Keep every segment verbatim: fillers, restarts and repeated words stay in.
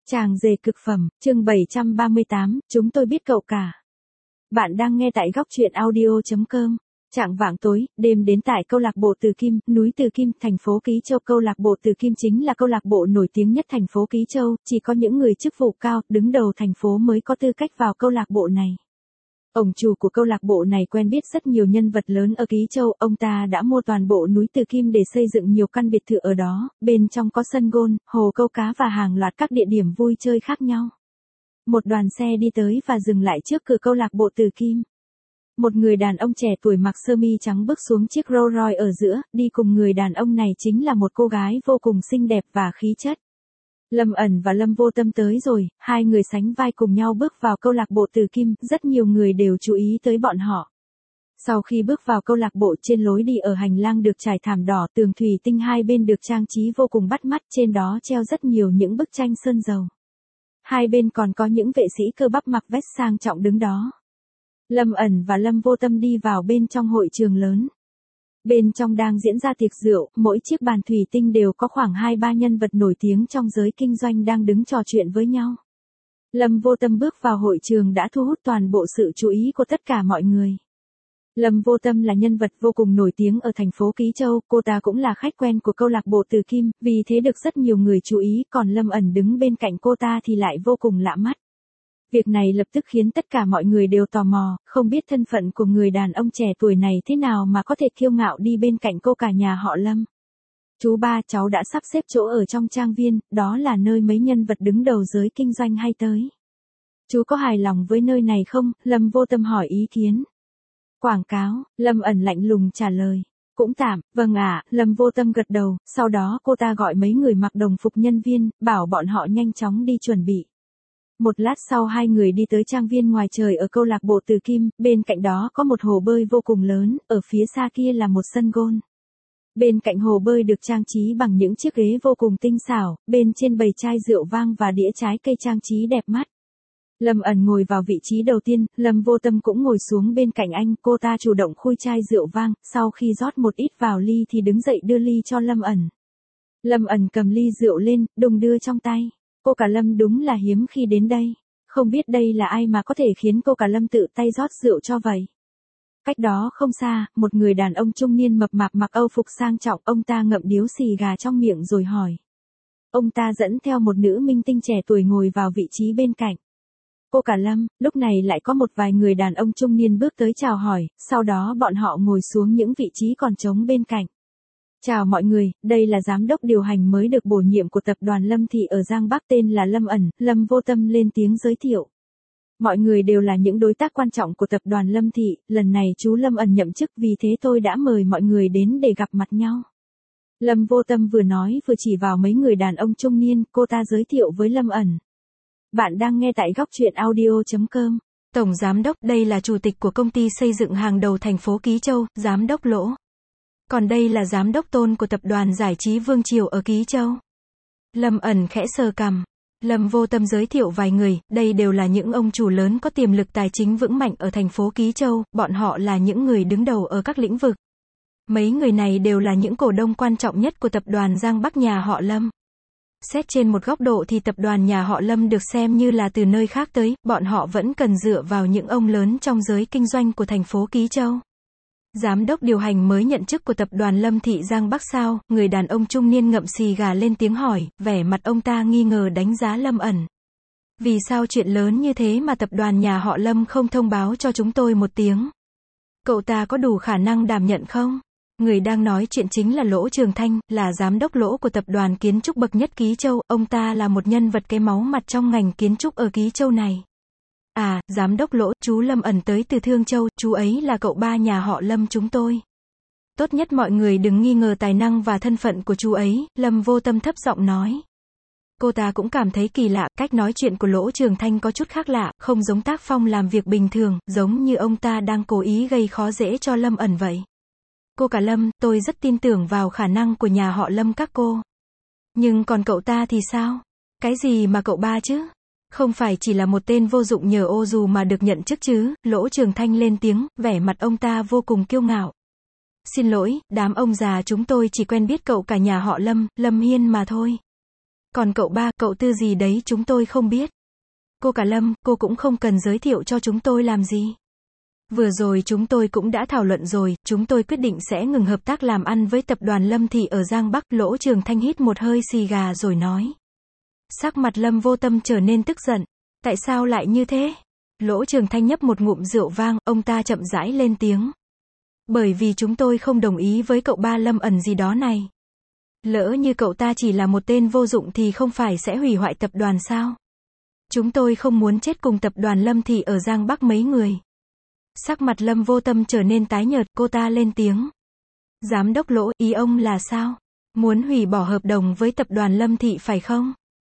Tràng dề cực phẩm, chương bảy trăm ba mươi tám, chúng tôi biết cậu cả. Bạn đang nghe tại góc truyện audio chấm com. Trạng vạng tối, đêm đến tại câu lạc bộ Từ Kim, núi Từ Kim, thành phố Ký Châu. Câu lạc bộ Từ Kim chính là câu lạc bộ nổi tiếng nhất thành phố Ký Châu, chỉ có những người chức vụ cao, đứng đầu thành phố mới có tư cách vào câu lạc bộ này. Ông chủ của câu lạc bộ này quen biết rất nhiều nhân vật lớn ở Ký Châu, ông ta đã mua toàn bộ núi Từ Kim để xây dựng nhiều căn biệt thự ở đó, bên trong có sân golf, hồ câu cá và hàng loạt các địa điểm vui chơi khác nhau. Một đoàn xe đi tới và dừng lại trước cửa câu lạc bộ Từ Kim. Một người đàn ông trẻ tuổi mặc sơ mi trắng bước xuống chiếc Rolls Royce ở giữa, đi cùng người đàn ông này chính là một cô gái vô cùng xinh đẹp và khí chất. Lâm ẩn và Lâm Vô Tâm tới rồi, hai người sánh vai cùng nhau bước vào câu lạc bộ Từ Kim, rất nhiều người đều chú ý tới bọn họ. Sau khi bước vào câu lạc bộ, trên lối đi ở hành lang được trải thảm đỏ, tường thủy tinh hai bên được trang trí vô cùng bắt mắt, trên đó treo rất nhiều những bức tranh sơn dầu. Hai bên còn có những vệ sĩ cơ bắp mặc vest sang trọng đứng đó. Lâm ẩn và Lâm Vô Tâm đi vào bên trong hội trường lớn. Bên trong đang diễn ra tiệc rượu, mỗi chiếc bàn thủy tinh đều có khoảng hai ba nhân vật nổi tiếng trong giới kinh doanh đang đứng trò chuyện với nhau. Lâm Vô Tâm bước vào hội trường đã thu hút toàn bộ sự chú ý của tất cả mọi người. Lâm Vô Tâm là nhân vật vô cùng nổi tiếng ở thành phố Ký Châu, cô ta cũng là khách quen của câu lạc bộ Từ Kim, vì thế được rất nhiều người chú ý, còn Lâm ẩn đứng bên cạnh cô ta thì lại vô cùng lạ mắt. Việc này lập tức khiến tất cả mọi người đều tò mò, không biết thân phận của người đàn ông trẻ tuổi này thế nào mà có thể kiêu ngạo đi bên cạnh cô cả nhà họ Lâm. Chú ba, cháu đã sắp xếp chỗ ở trong trang viên, đó là nơi mấy nhân vật đứng đầu giới kinh doanh hay tới. Chú có hài lòng với nơi này không? Lâm Vô Tâm hỏi ý kiến. Quảng cáo, Lâm ẩn lạnh lùng trả lời. Cũng tạm, vâng ạ, Lâm Vô Tâm gật đầu, sau đó cô ta gọi mấy người mặc đồng phục nhân viên, bảo bọn họ nhanh chóng đi chuẩn bị. Một lát sau hai người đi tới trang viên ngoài trời ở câu lạc bộ Từ Kim, bên cạnh đó có một hồ bơi vô cùng lớn, ở phía xa kia là một sân golf. Bên cạnh hồ bơi được trang trí bằng những chiếc ghế vô cùng tinh xảo, bên trên bày chai rượu vang và đĩa trái cây trang trí đẹp mắt. Lâm ẩn ngồi vào vị trí đầu tiên, Lâm Vô Tâm cũng ngồi xuống bên cạnh anh, cô ta chủ động khui chai rượu vang, sau khi rót một ít vào ly thì đứng dậy đưa ly cho Lâm ẩn. Lâm ẩn cầm ly rượu lên, đùng đưa trong tay. Cô cả Lâm đúng là hiếm khi đến đây, không biết đây là ai mà có thể khiến cô cả Lâm tự tay rót rượu cho vậy. Cách đó không xa, một người đàn ông trung niên mập mạp mặc âu phục sang trọng, ông ta ngậm điếu xì gà trong miệng rồi hỏi. Ông ta dẫn theo một nữ minh tinh trẻ tuổi ngồi vào vị trí bên cạnh. Cô cả Lâm, lúc này lại có một vài người đàn ông trung niên bước tới chào hỏi, sau đó bọn họ ngồi xuống những vị trí còn trống bên cạnh. Chào mọi người, đây là giám đốc điều hành mới được bổ nhiệm của tập đoàn Lâm Thị ở Giang Bắc, tên là Lâm ẩn. Lâm Vô Tâm lên tiếng giới thiệu. Mọi người đều là những đối tác quan trọng của tập đoàn Lâm Thị, lần này chú Lâm ẩn nhậm chức, vì thế tôi đã mời mọi người đến để gặp mặt nhau. Lâm Vô Tâm vừa nói vừa chỉ vào mấy người đàn ông trung niên, cô ta giới thiệu với Lâm ẩn. Bạn đang nghe tại góc truyện audio chấm com. Tổng giám đốc, đây là chủ tịch của công ty xây dựng hàng đầu thành phố Ký Châu, giám đốc Lỗ. Còn đây là giám đốc Tôn của tập đoàn giải trí Vương Triều ở Ký Châu. Lâm ẩn khẽ sờ cằm. Lâm Vô Tâm giới thiệu vài người, đây đều là những ông chủ lớn có tiềm lực tài chính vững mạnh ở thành phố Ký Châu, bọn họ là những người đứng đầu ở các lĩnh vực. Mấy người này đều là những cổ đông quan trọng nhất của tập đoàn Giang Bắc nhà họ Lâm. Xét trên một góc độ thì tập đoàn nhà họ Lâm được xem như là từ nơi khác tới, bọn họ vẫn cần dựa vào những ông lớn trong giới kinh doanh của thành phố Ký Châu. Giám đốc điều hành mới nhận chức của tập đoàn Lâm Thị Giang Bắc sao? Người đàn ông trung niên ngậm xì gà lên tiếng hỏi, vẻ mặt ông ta nghi ngờ đánh giá Lâm ẩn. Vì sao chuyện lớn như thế mà tập đoàn nhà họ Lâm không thông báo cho chúng tôi một tiếng? Cậu ta có đủ khả năng đảm nhận không? Người đang nói chuyện chính là Lỗ Trường Thanh, là giám đốc Lỗ của tập đoàn kiến trúc bậc nhất Ký Châu, ông ta là một nhân vật cái máu mặt trong ngành kiến trúc ở Ký Châu này. À, giám đốc Lỗ, chú Lâm ẩn tới từ Thương Châu, chú ấy là cậu ba nhà họ Lâm chúng tôi. Tốt nhất mọi người đừng nghi ngờ tài năng và thân phận của chú ấy, Lâm Vô Tâm thấp giọng nói. Cô ta cũng cảm thấy kỳ lạ, cách nói chuyện của Lỗ Trường Thanh có chút khác lạ, không giống tác phong làm việc bình thường, giống như ông ta đang cố ý gây khó dễ cho Lâm ẩn vậy. Cô cả Lâm, tôi rất tin tưởng vào khả năng của nhà họ Lâm các cô. Nhưng còn cậu ta thì sao? Cái gì mà cậu ba chứ? Không phải chỉ là một tên vô dụng nhờ ô dù mà được nhận chức chứ? Lỗ Trường Thanh lên tiếng, vẻ mặt ông ta vô cùng kiêu ngạo. Xin lỗi, đám ông già chúng tôi chỉ quen biết cậu cả nhà họ Lâm, Lâm Hiên mà thôi. Còn cậu ba, cậu tư gì đấy chúng tôi không biết. Cô cả Lâm, cô cũng không cần giới thiệu cho chúng tôi làm gì. Vừa rồi chúng tôi cũng đã thảo luận rồi, chúng tôi quyết định sẽ ngừng hợp tác làm ăn với tập đoàn Lâm Thị ở Giang Bắc. Lỗ Trường Thanh hít một hơi xì gà rồi nói. Sắc mặt Lâm Vô Tâm trở nên tức giận. Tại sao lại như thế? Lỗ Trường Thanh nhấp một ngụm rượu vang, ông ta chậm rãi lên tiếng. Bởi vì chúng tôi không đồng ý với cậu ba Lâm ẩn gì đó này. Lỡ như cậu ta chỉ là một tên vô dụng thì không phải sẽ hủy hoại tập đoàn sao? Chúng tôi không muốn chết cùng tập đoàn Lâm Thị ở Giang Bắc mấy người. Sắc mặt Lâm Vô Tâm trở nên tái nhợt, cô ta lên tiếng. Giám đốc Lỗ, ý ông là sao? Muốn hủy bỏ hợp đồng với tập đoàn Lâm Thị phải không?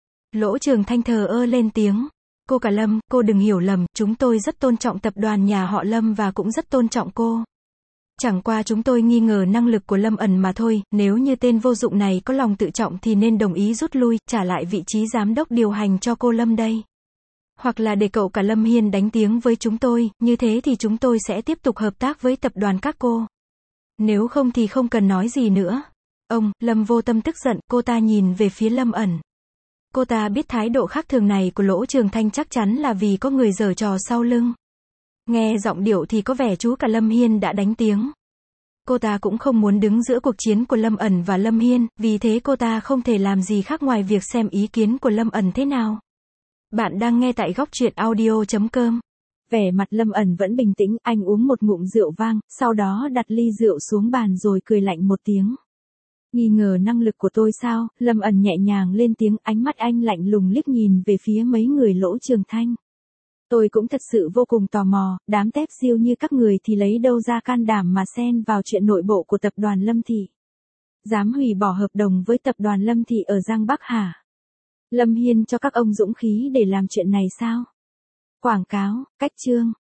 Lỗ Trường Thanh thờ ơ lên tiếng. Cô cả Lâm, cô đừng hiểu lầm, chúng tôi rất tôn trọng tập đoàn nhà họ Lâm và cũng rất tôn trọng cô. Chẳng qua chúng tôi nghi ngờ năng lực của Lâm ẩn mà thôi, nếu như tên vô dụng này có lòng tự trọng thì nên đồng ý rút lui, trả lại vị trí giám đốc điều hành cho cô Lâm đây. Hoặc là để cậu cả Lâm Hiên đánh tiếng với chúng tôi, như thế thì chúng tôi sẽ tiếp tục hợp tác với tập đoàn các cô. Nếu không thì không cần nói gì nữa. Ông, Lâm Vô Tâm tức giận, cô ta nhìn về phía Lâm ẩn. Cô ta biết thái độ khác thường này của Lỗ Trường Thanh chắc chắn là vì có người giở trò sau lưng. Nghe giọng điệu thì có vẻ chú cả Lâm Hiên đã đánh tiếng. Cô ta cũng không muốn đứng giữa cuộc chiến của Lâm ẩn và Lâm Hiên, vì thế cô ta không thể làm gì khác ngoài việc xem ý kiến của Lâm ẩn thế nào. Bạn đang nghe tại góc truyện audio chấm com. Vẻ mặt Lâm ẩn vẫn bình tĩnh, anh uống một ngụm rượu vang, sau đó đặt ly rượu xuống bàn rồi cười lạnh một tiếng. Nghi ngờ năng lực của tôi sao? Lâm ẩn nhẹ nhàng lên tiếng, ánh mắt anh lạnh lùng liếc nhìn về phía mấy người Lỗ Trường Thanh. Tôi cũng thật sự vô cùng tò mò, đám tép siêu như các người thì lấy đâu ra can đảm mà xen vào chuyện nội bộ của tập đoàn Lâm Thị. Dám hủy bỏ hợp đồng với tập đoàn Lâm Thị ở Giang Bắc hả? Lâm Hiên cho các ông dũng khí để làm chuyện này sao? Quảng cáo, cách chương.